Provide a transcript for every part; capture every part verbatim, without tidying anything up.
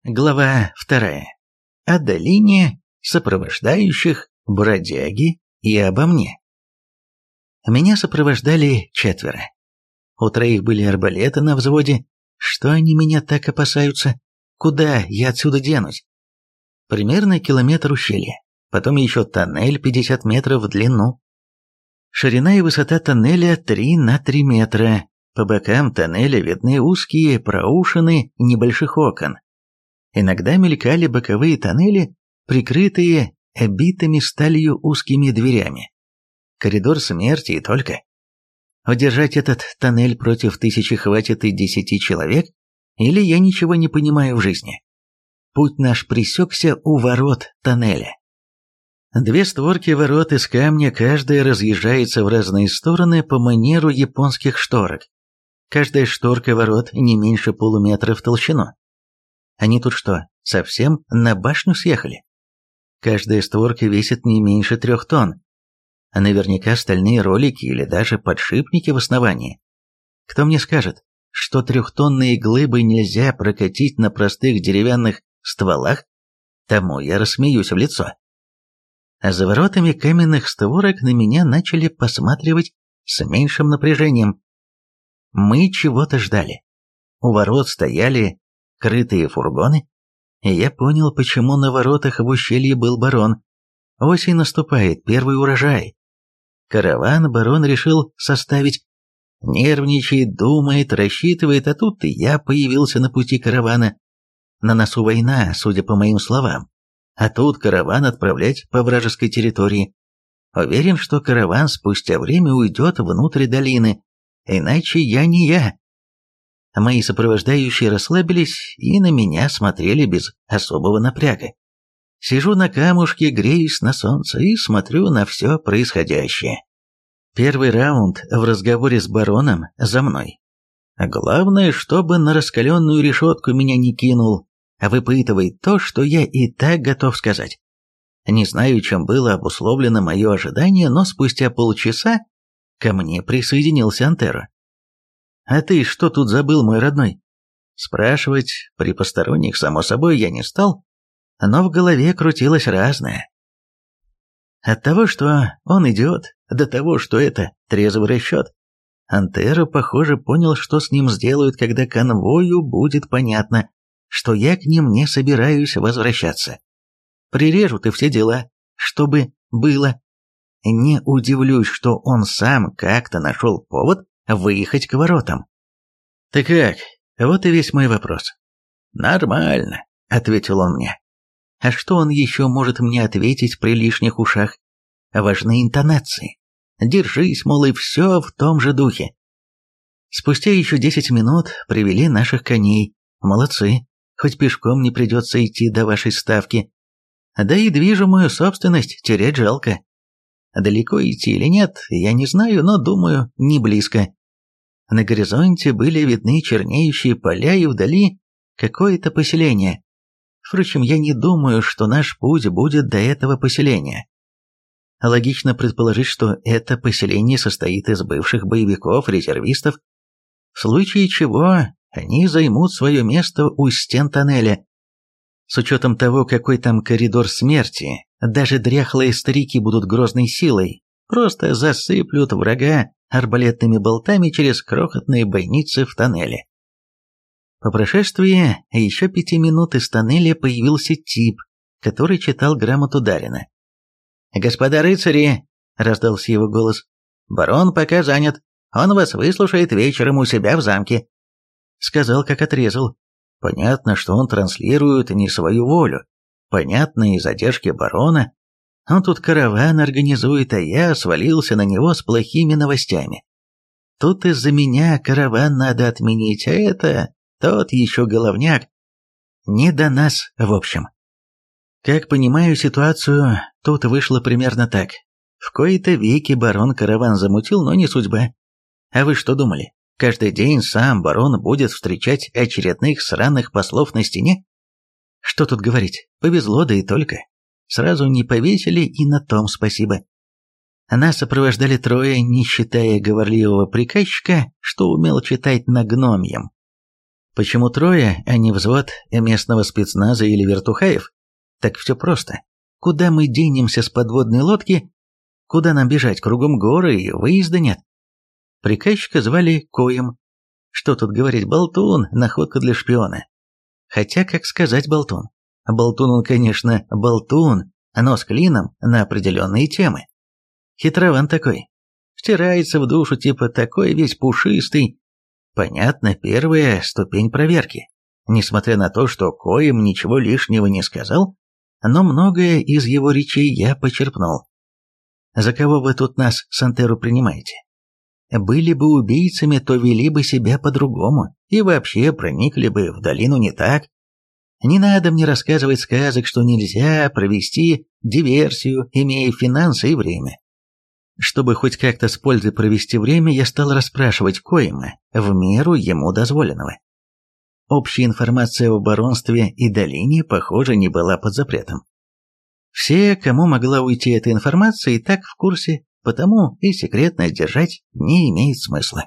Глава вторая. О долине, сопровождающих, бродяги и обо мне. Меня сопровождали четверо. У троих были арбалеты на взводе. Что они меня так опасаются? Куда я отсюда денусь? Примерно километр ущелья. Потом еще тоннель пятьдесят метров в длину. Ширина и высота тоннеля три на три метра. По бокам тоннеля видны узкие проушины небольших окон. Иногда мелькали боковые тоннели, прикрытые обитыми сталью узкими дверями. Коридор смерти и только. Удержать этот тоннель против тысячи хватит и десяти человек, или я ничего не понимаю в жизни. Путь наш пресекся у ворот тоннеля. Две створки ворот из камня, каждая разъезжается в разные стороны по манеру японских шторок. Каждая шторка ворот не меньше полуметра в толщину. Они тут что, совсем на башню съехали? Каждая створка весит не меньше трех тонн. А наверняка стальные ролики или даже подшипники в основании. Кто мне скажет, что трехтонные глыбы нельзя прокатить на простых деревянных стволах, тому я рассмеюсь в лицо. А за воротами каменных створок на меня начали посматривать с меньшим напряжением. Мы чего-то ждали. У ворот стояли крытые фургоны, и я понял, почему на воротах в ущелье был барон. Осень наступает, первый урожай. Караван барон решил составить. Нервничает, думает, рассчитывает, а тут и я появился на пути каравана. На носу война, судя по моим словам. А тут караван отправлять по вражеской территории. Уверен, что караван спустя время уйдет внутрь долины, иначе я не я. Мои сопровождающие расслабились и на меня смотрели без особого напряга. Сижу на камушке, греюсь на солнце и смотрю на все происходящее. Первый раунд в разговоре с бароном за мной. Главное, чтобы на раскаленную решетку меня не кинул, а выпытывает то, что я и так готов сказать. Не знаю, чем было обусловлено мое ожидание, но спустя полчаса ко мне присоединился Антеро. «А ты что тут забыл, мой родной?» Спрашивать при посторонних, само собой, я не стал, но в голове крутилось разное. От того, что он идет, до того, что это трезвый расчет. Антеро, похоже, понял, что с ним сделают, когда конвою будет понятно, что я к ним не собираюсь возвращаться. Прирежут и все дела, чтобы было. Не удивлюсь, что он сам как-то нашел повод выехать к воротам. «Ты как? Вот и весь мой вопрос». «Нормально», — ответил он мне. А что он еще может мне ответить при лишних ушах? Важны интонации. Держись, мол, и все в том же духе. Спустя еще десять минут привели наших коней. Молодцы, хоть пешком не придется идти до вашей ставки. Да и движимую собственность терять жалко. Далеко идти или нет, я не знаю, но думаю, не близко. На горизонте были видны чернеющие поля и вдали какое-то поселение. Впрочем, я не думаю, что наш путь будет до этого поселения. Логично предположить, что это поселение состоит из бывших боевиков, резервистов, в случае чего они займут свое место у стен тоннеля. С учетом того, какой там коридор смерти, даже дряхлые старики будут грозной силой, просто засыплют врага арбалетными болтами через крохотные бойницы в тоннеле. По прошествии еще пяти минут из тоннеля появился тип, который читал грамоту Дарина. «Господа рыцари!» — раздался его голос. «Барон пока занят. Он вас выслушает вечером у себя в замке». Сказал, как отрезал. Понятно, что он транслирует не свою волю. Понятно и задержки барона. Он тут караван организует, а я свалился на него с плохими новостями. Тут из-за меня караван надо отменить, а это тот еще головняк. Не до нас, в общем. Как понимаю ситуацию, тут вышло примерно так. В кои-то веки барон караван замутил, но не судьба. А вы что думали? Каждый день сам барон будет встречать очередных сраных послов на стене? Что тут говорить, повезло, да и только. Сразу не повесили, и на том спасибо. Нас сопровождали трое, не считая говорливого приказчика, что умел читать на гномьем. Почему трое, а не взвод местного спецназа или вертухаев? Так все просто. Куда мы денемся с подводной лодки? Куда нам бежать? Кругом горы и выезда нет. Приказчика звали Коем. Что тут говорить, болтун, находка для шпиона. Хотя, как сказать болтун? Болтун он, конечно, болтун, но с клином на определенные темы. Хитрован такой. Втирается в душу, типа такой весь пушистый. Понятно, первая ступень проверки. Несмотря на то, что Коем ничего лишнего не сказал, но многое из его речей я почерпнул. За кого вы тут нас, Сантеру, принимаете? Были бы убийцами, то вели бы себя по-другому, и вообще проникли бы в долину не так. Не надо мне рассказывать сказок, что нельзя провести диверсию, имея финансы и время. Чтобы хоть как-то с пользой провести время, я стал расспрашивать Коема в меру ему дозволенного. Общая информация о баронстве и долине, похоже, не была под запретом. Все, кому могла уйти эта информация, и так в курсе, потому и секретность держать не имеет смысла.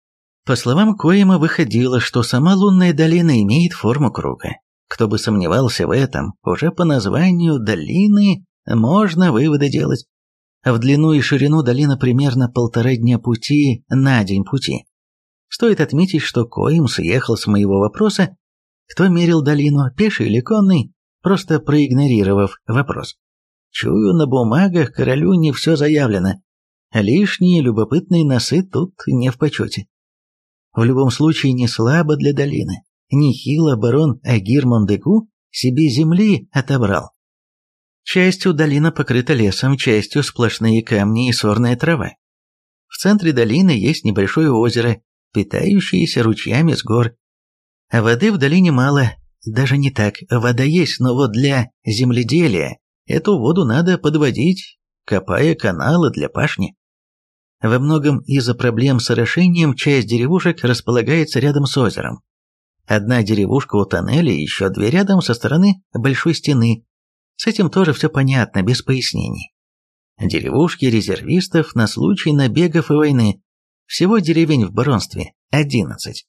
По словам Коема, выходило, что сама лунная долина имеет форму круга. Кто бы сомневался в этом, уже по названию долины можно выводы делать. В длину и ширину долина примерно полтора дня пути на день пути. Стоит отметить, что Коем съехал с моего вопроса, кто мерил долину, пеший или конный, просто проигнорировав вопрос. Чую, на бумагах королю не все заявлено, а лишние любопытные носы тут не в почете. В любом случае не слабо для долины. Нехило барон Агир Мондегу себе земли отобрал. Частью долина покрыта лесом, частью сплошные камни и сорная трава. В центре долины есть небольшое озеро, питающееся ручьями с гор. А воды в долине мало, даже не так, вода есть, но вот для земледелия эту воду надо подводить, копая каналы для пашни. Во многом из-за проблем с орошением часть деревушек располагается рядом с озером. Одна деревушка у тоннеля, еще две рядом со стороны большой стены. С этим тоже все понятно, без пояснений. Деревушки резервистов на случай набегов и войны. Всего деревень в баронстве одиннадцать.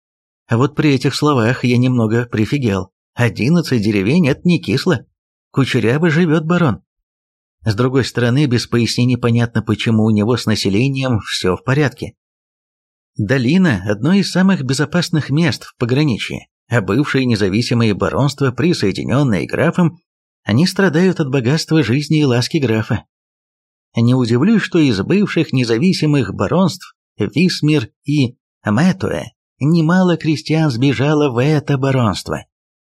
А вот при этих словах я немного прифигел. Одиннадцать деревень – это не кисло. Кучеряво живет барон. С другой стороны, без пояснений понятно, почему у него с населением все в порядке. Долина – одно из самых безопасных мест в пограничье, а бывшие независимые баронства, присоединенные графом, они страдают от богатства жизни и ласки графа. Не удивлюсь, что из бывших независимых баронств Висмир и Мэтуэ немало крестьян сбежало в это баронство.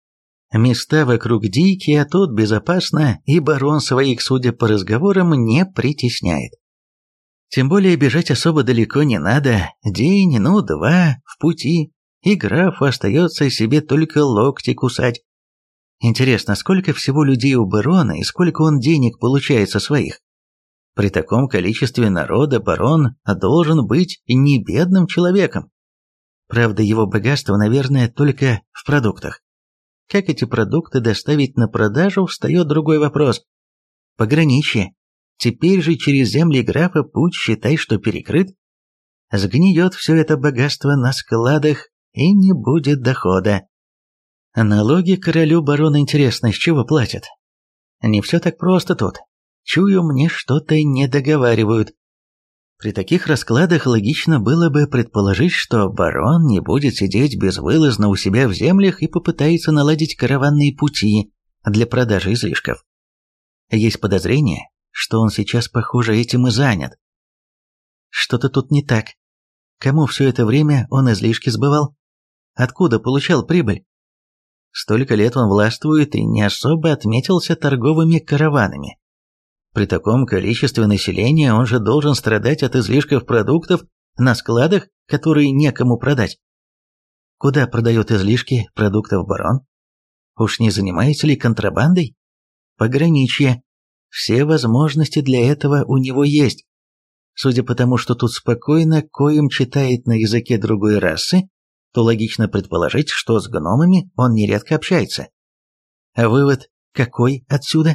Места вокруг дикие, а тут безопасно, и барон своих, судя по разговорам, не притесняет. Тем более бежать особо далеко не надо, день, ну, два, в пути, и графу остается себе только локти кусать. Интересно, сколько всего людей у барона и сколько он денег получает со своих? При таком количестве народа барон должен быть не бедным человеком. Правда, его богатство, наверное, только в продуктах. Как эти продукты доставить на продажу, встает другой вопрос. Пограничье. Теперь же через земли графа путь, считай, что перекрыт. Сгниет все это богатство на складах, и не будет дохода. Налоги королю барона интересно, с чего платят? Не все так просто тут. Чую, мне что-то не договаривают. При таких раскладах логично было бы предположить, что барон не будет сидеть безвылазно у себя в землях и попытается наладить караванные пути для продажи излишков. Есть подозрение, что он сейчас, похоже, этим и занят. Что-то тут не так. Кому все это время он излишки сбывал? Откуда получал прибыль? Столько лет он властвует и не особо отметился торговыми караванами. При таком количестве населения он же должен страдать от излишков продуктов на складах, которые некому продать. Куда продает излишки продуктов барон? Уж не занимается ли контрабандой? Пограничье. Все возможности для этого у него есть. Судя по тому, что тут спокойно Коем читает на языке другой расы, то логично предположить, что с гномами он нередко общается. А вывод какой отсюда?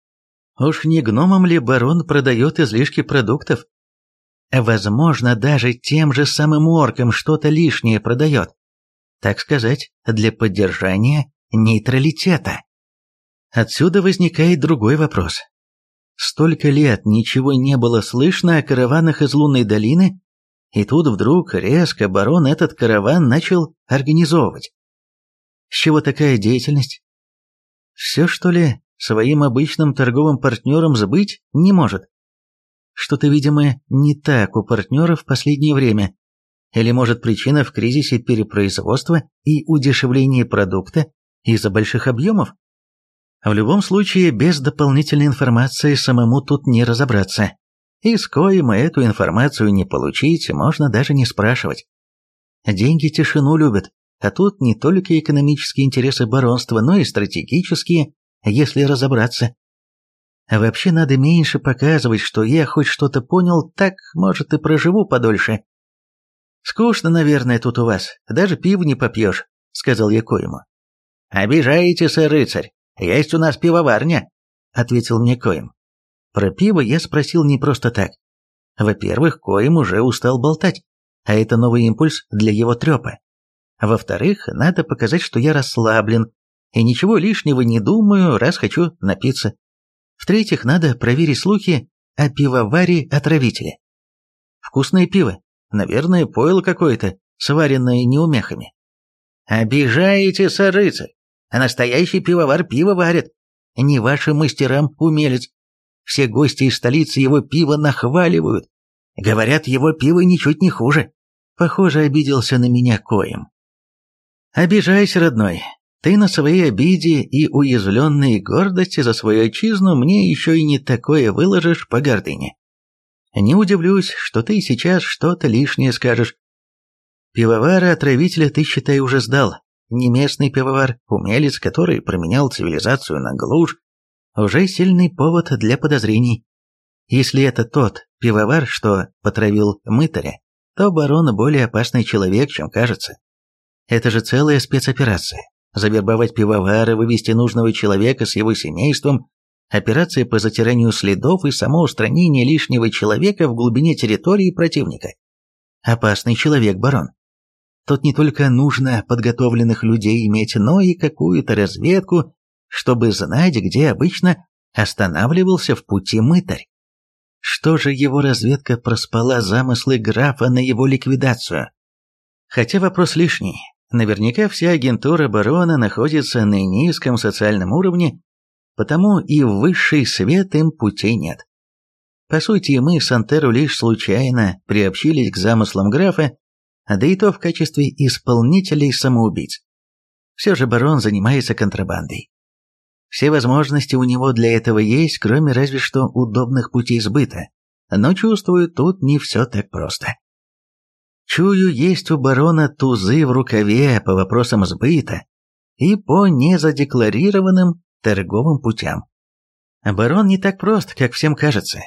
Уж не гномам ли барон продает излишки продуктов? Возможно, даже тем же самым оркам что-то лишнее продает. так сказать, для поддержания нейтралитета. Отсюда возникает другой вопрос. Столько лет ничего не было слышно о караванах из Лунной долины, и тут вдруг резко барон этот караван начал организовывать. С чего такая деятельность? Все, что ли, своим обычным торговым партнерам сбыть не может? Что-то, видимо, не так у партнеров в последнее время. Или, может, причина в кризисе перепроизводства и удешевлении продукта из-за больших объемов? В любом случае, без дополнительной информации самому тут не разобраться. И с коим эту информацию не получить, можно даже не спрашивать. Деньги тишину любят, а тут не только экономические интересы баронства, но и стратегические, если разобраться. А вообще надо меньше показывать, что я хоть что-то понял, так, может, и проживу подольше. «Скучно, наверное, тут у вас, даже пива не попьешь», — сказал я Коему. «Обижаете, сэр-рыцарь, есть у нас пивоварня», — ответил мне Коим. Про пиво я спросил не просто так. Во-первых, Коим уже устал болтать, а это новый импульс для его трепа. Во-вторых, надо показать, что я расслаблен и ничего лишнего не думаю, раз хочу напиться. В-третьих, надо проверить слухи о пивоваре-отравителе. Вкусное пиво. Наверное, пойло какое-то, сваренное неумехами. «Обижаете, сэр-рыцарь, а настоящий пивовар пиво варит. Не вашим мастерам умелец. Все гости из столицы его пиво нахваливают. Говорят, его пиво ничуть не хуже». Похоже, обиделся на меня Коим. «Обижайся, родной. Ты на своей обиде и уязвленной гордости за свою отчизну мне еще и не такое выложишь по гордыне. Не удивлюсь, что ты сейчас что-то лишнее скажешь. Пивовара-отравителя ты, считай, уже сдал. Не местный пивовар, умелец, который променял цивилизацию на глушь, уже сильный повод для подозрений. Если это тот пивовар, что потравил мытаря, то барон более опасный человек, чем кажется. Это же целая спецоперация. Завербовать пивовара, вывести нужного человека с его семейством, операция по затиранию следов и само устранение лишнего человека в глубине территории противника. Опасный человек, барон. Тут не только нужно подготовленных людей иметь, но и какую-то разведку, чтобы знать, где обычно останавливался в пути мытарь. Что же его разведка проспала замыслы графа на его ликвидацию? Хотя вопрос лишний. Наверняка вся агентура барона находится на низком социальном уровне, потому и в высший свет им путей нет. По сути, мы с Антеру лишь случайно приобщились к замыслам графа, да и то в качестве исполнителей-самоубийц. Все же барон занимается контрабандой. Все возможности у него для этого есть, кроме разве что удобных путей сбыта, но чувствую, тут не все так просто. Чую, есть у барона тузы в рукаве по вопросам сбыта и по незадекларированным торговым путям. Барон не так прост, как всем кажется.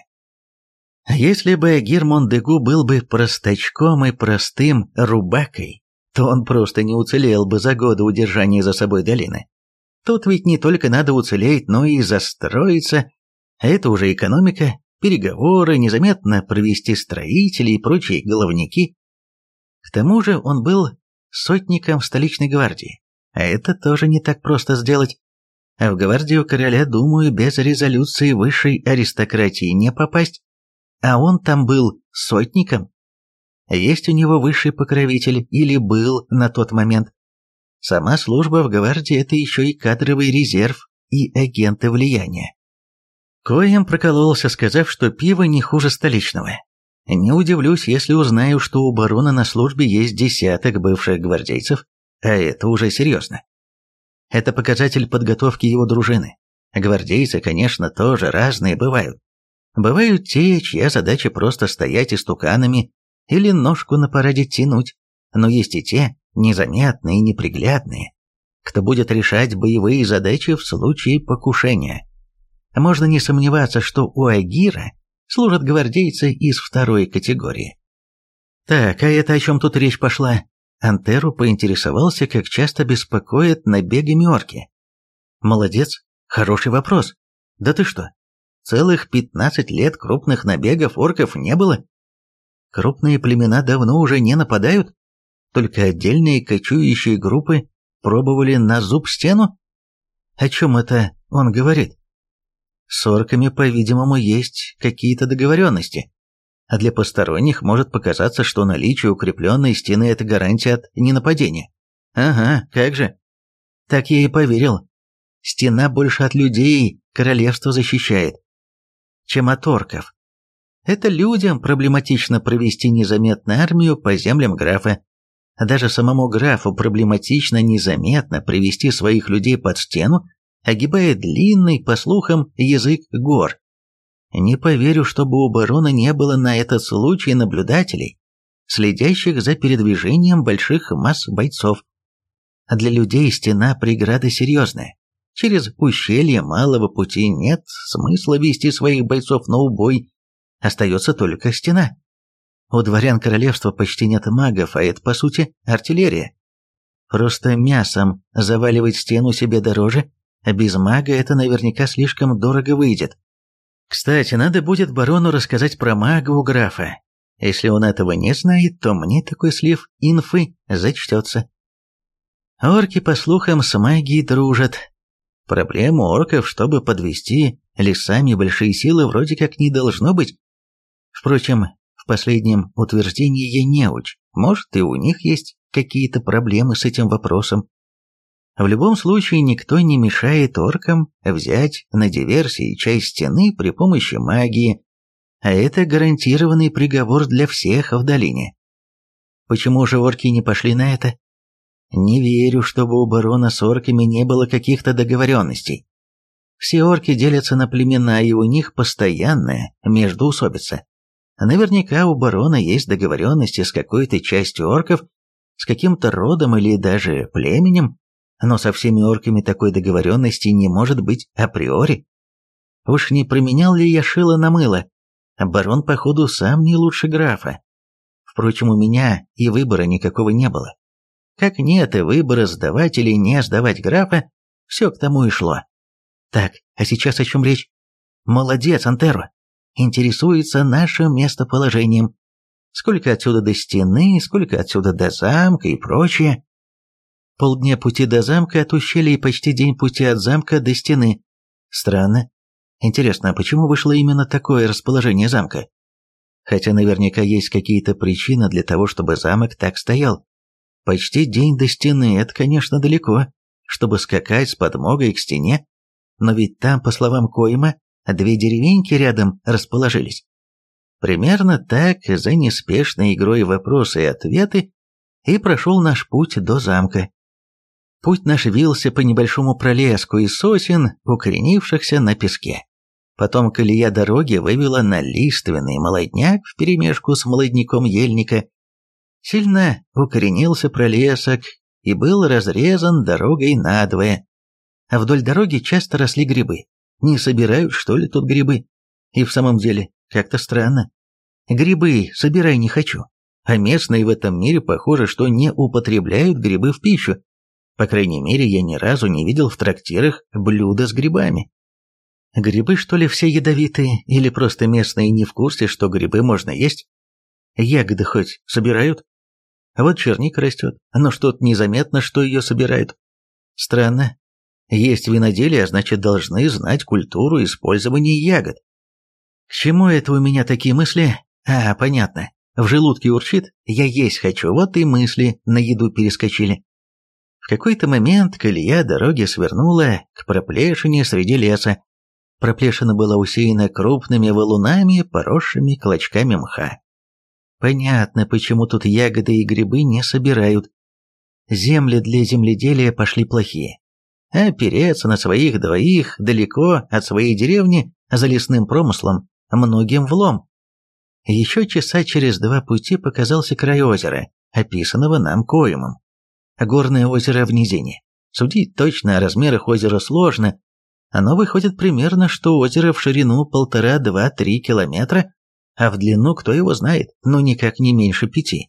Если бы Агир Мондегу был бы простачком и простым рубакой, то он просто не уцелел бы за годы удержания за собой долины. Тут ведь не только надо уцелеть, но и застроиться, а это уже экономика, переговоры, незаметно провести строителей и прочие головники. К тому же он был сотником в столичной гвардии, а это тоже не так просто сделать. А в гвардию короля, думаю, без резолюции высшей аристократии не попасть, а он там был сотником. Есть у него высший покровитель, или был на тот момент. Сама служба в гвардии – это еще и кадровый резерв и агенты влияния. Коем прокололся, сказав, что пиво не хуже столичного. Не удивлюсь, если узнаю, что у барона на службе есть десяток бывших гвардейцев, а это уже серьезно. Это показатель подготовки его дружины. Гвардейцы, конечно, тоже разные бывают. Бывают те, чья задача просто стоять истуканами или ножку на параде тянуть, но есть и те, незаметные и неприглядные, кто будет решать боевые задачи в случае покушения. Можно не сомневаться, что у Агира служат гвардейцы из второй категории. Так, а это о чем тут речь пошла? Антеру поинтересовался, как часто беспокоят набегами орки. Молодец, хороший вопрос. Да ты что, целых пятнадцать лет крупных набегов орков не было? Крупные племена давно уже не нападают? только отдельные кочующие группы пробовали на зуб стену? О чем это он говорит? С орками, по-видимому, есть какие-то договоренности. А для посторонних может показаться, что наличие укрепленной стены – это гарантия от ненападения. Ага, как же. Так я и поверил. Стена больше от людей королевство защищает, чем от орков. Это людям проблематично провести незаметно армию по землям графа. Даже самому графу проблематично незаметно привести своих людей под стену, огибая длинный, по слухам, язык гор. Не поверю, чтобы у барона не было на этот случай наблюдателей, следящих за передвижением больших масс бойцов. Для людей стена преграда серьезная. Через ущелье малого пути нет смысла вести своих бойцов на убой, остается только стена. У дворян королевства почти нет магов, а это, по сути, артиллерия. Просто мясом заваливать стену себе дороже, а без мага это наверняка слишком дорого выйдет. Кстати, надо будет барону рассказать про мага у графа. Если он этого не знает, то мне такой слив инфы зачтется. Орки, по слухам, с магией дружат. Проблема орков, чтобы подвести лесами большие силы, вроде как не должно быть. Впрочем, в последнем утверждении я неуч. Может, и у них есть какие-то проблемы с этим вопросом. В любом случае, никто не мешает оркам взять на диверсии часть стены при помощи магии, а это гарантированный приговор для всех в долине. Почему же орки не пошли на это? Не верю, чтобы у барона с орками не было каких-то договоренностей. Все орки делятся на племена, и у них постоянная междоусобица. Наверняка у барона есть договоренности с какой-то частью орков, с каким-то родом или даже племенем, но со всеми орками такой договоренности не может быть априори. Уж не променял ли я шило на мыло? Барон, походу, сам не лучше графа. Впрочем, у меня и выбора никакого не было. Как нет и выбора сдавать или не сдавать графа, все к тому и шло. Так, а сейчас о чем речь? Молодец, Антеро. Интересуется нашим местоположением. Сколько отсюда до стены, сколько отсюда до замка и прочее. Полдня пути до замка от ущелья и почти день пути от замка до стены. Странно. Интересно, а почему вышло именно такое расположение замка? Хотя наверняка есть какие-то причины для того, чтобы замок так стоял. Почти день до стены – это, конечно, далеко, чтобы скакать с подмогой к стене, но ведь там, по словам Коима, две деревеньки рядом расположились. Примерно так, за неспешной игрой вопросы и ответы, и прошел наш путь до замка. Путь наш вился по небольшому пролеску из сосен, укоренившихся на песке. Потом колея дороги вывела на лиственный молодняк вперемешку с молодняком ельника. Сильно укоренился пролесок и был разрезан дорогой надвое. А вдоль дороги часто росли грибы. Не собирают, что ли, тут грибы? И в самом деле, как-то странно. Грибы собирай не хочу. А местные в этом мире, похоже, что не употребляют грибы в пищу. По крайней мере, я ни разу не видел в трактирах блюда с грибами. Грибы, что ли, все ядовитые, или просто местные не в курсе, что грибы можно есть? Ягоды хоть собирают? А вот черника растет, но что-то незаметно, что ее собирают. Странно. Есть виноделие, а значит, должны знать культуру использования ягод. К чему это у меня такие мысли? А, понятно. В желудке урчит, я есть хочу, вот и мысли на еду перескочили. В какой-то момент колея дороги свернула к проплешине среди леса. Проплешина была усеяна крупными валунами, поросшими клочками мха. Понятно, почему тут ягоды и грибы не собирают. Земли для земледелия пошли плохие. А опереться на своих двоих далеко от своей деревни за лесным промыслом многим влом. Еще часа через два пути показался край озера, описанного нам Коимом. Горное озеро в низине. Судить точно о размерах озера сложно. Оно выходит примерно, что озеро в ширину полтора-два-три километра, а в длину кто его знает, но никак не меньше пяти.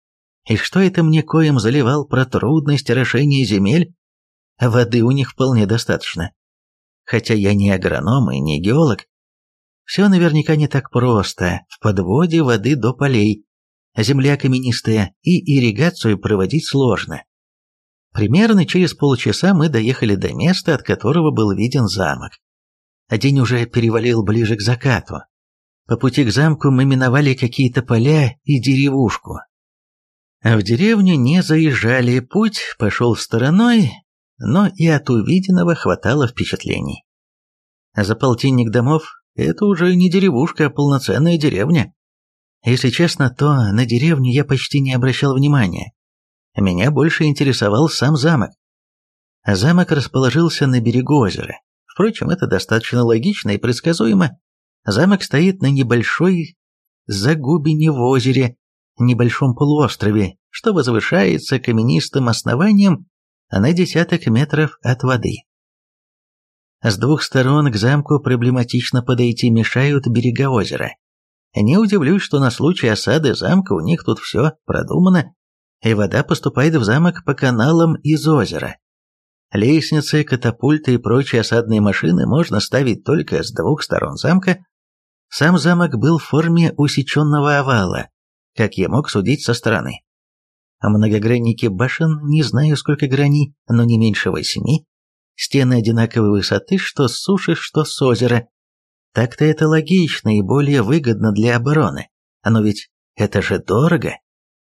И что это мне Коим заливал про трудность орошения земель? Воды у них вполне достаточно. Хотя я не агроном и не геолог. Все наверняка не так просто, в подводе воды до полей. земля каменистая, и ирригацию проводить сложно. Примерно через полчаса мы доехали до места, от которого был виден замок. День уже перевалил ближе к закату. По пути к замку мы миновали какие-то поля и деревушку. В деревню не заезжали, путь пошел стороной, но и от увиденного хватало впечатлений. За полтинник домов – это уже не деревушка, а полноценная деревня. Если честно, то на деревню я почти не обращал внимания. Меня больше интересовал сам замок. Замок расположился на берегу озера. Впрочем, это достаточно логично и предсказуемо. Замок стоит на небольшой загубине в озере, небольшом полуострове, что возвышается каменистым основанием на десяток метров от воды. С двух сторон к замку проблематично подойти мешают берега озера. Не удивлюсь, что на случай осады замка у них тут все продумано, и вода поступает в замок по каналам из озера. Лестницы, катапульты и прочие осадные машины можно ставить только с двух сторон замка. Сам замок был в форме усеченного овала, как я мог судить со стороны. Многогранники башен, не знаю сколько граней, но не меньше восьми. Стены одинаковой высоты, что с суши, что с озера. Так-то это логично и более выгодно для обороны. Но ведь это же дорого.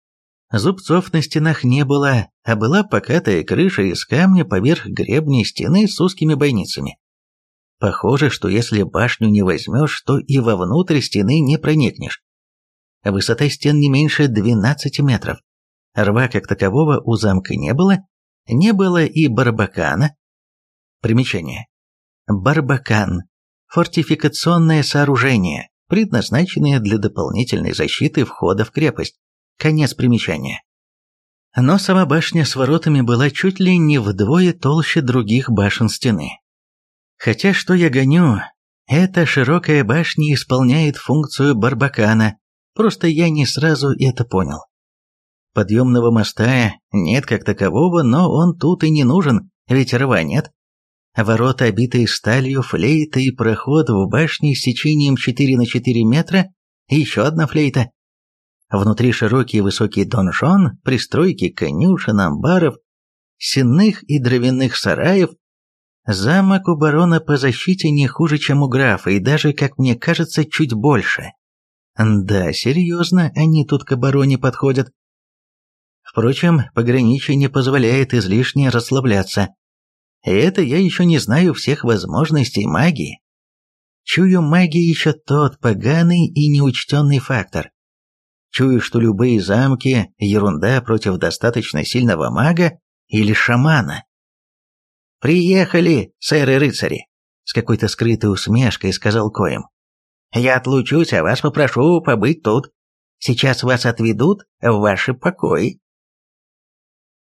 Зубцов на стенах не было, а была покатая крыша из камня поверх гребней стены с узкими бойницами. Похоже, что если башню не возьмешь, то и вовнутрь стены не проникнешь. Высота стен не меньше двенадцати метров. Рва как такового у замка не было, не было и барбакана. Примечание. Барбакан – фортификационное сооружение, предназначенное для дополнительной защиты входа в крепость. Конец примечания. Но сама башня с воротами была чуть ли не вдвое толще других башен стены. Хотя что я гоню, эта широкая башня исполняет функцию барбакана, просто я не сразу это понял. Подъемного моста нет как такового, но он тут и не нужен, ведь рва нет. Ворота, обитые сталью, флейта и проход в башне с сечением четыре на четыре метра, и еще одна флейта. Внутри широкий и высокий донжон, пристройки конюшен, амбаров, сенных и дровяных сараев. Замок у барона по защите не хуже, чем у графа, и даже, как мне кажется, чуть больше. Да, серьезно, они тут к обороне подходят. Впрочем, пограничье не позволяет излишне расслабляться. И это я еще не знаю всех возможностей магии. Чую, магия еще тот поганый и неучтенный фактор. Чую, что любые замки – ерунда против достаточно сильного мага или шамана. «Приехали, сэры-рыцари!» – с какой-то скрытой усмешкой сказал Коим. «Я отлучусь, а вас попрошу побыть тут. Сейчас вас отведут в ваши покои».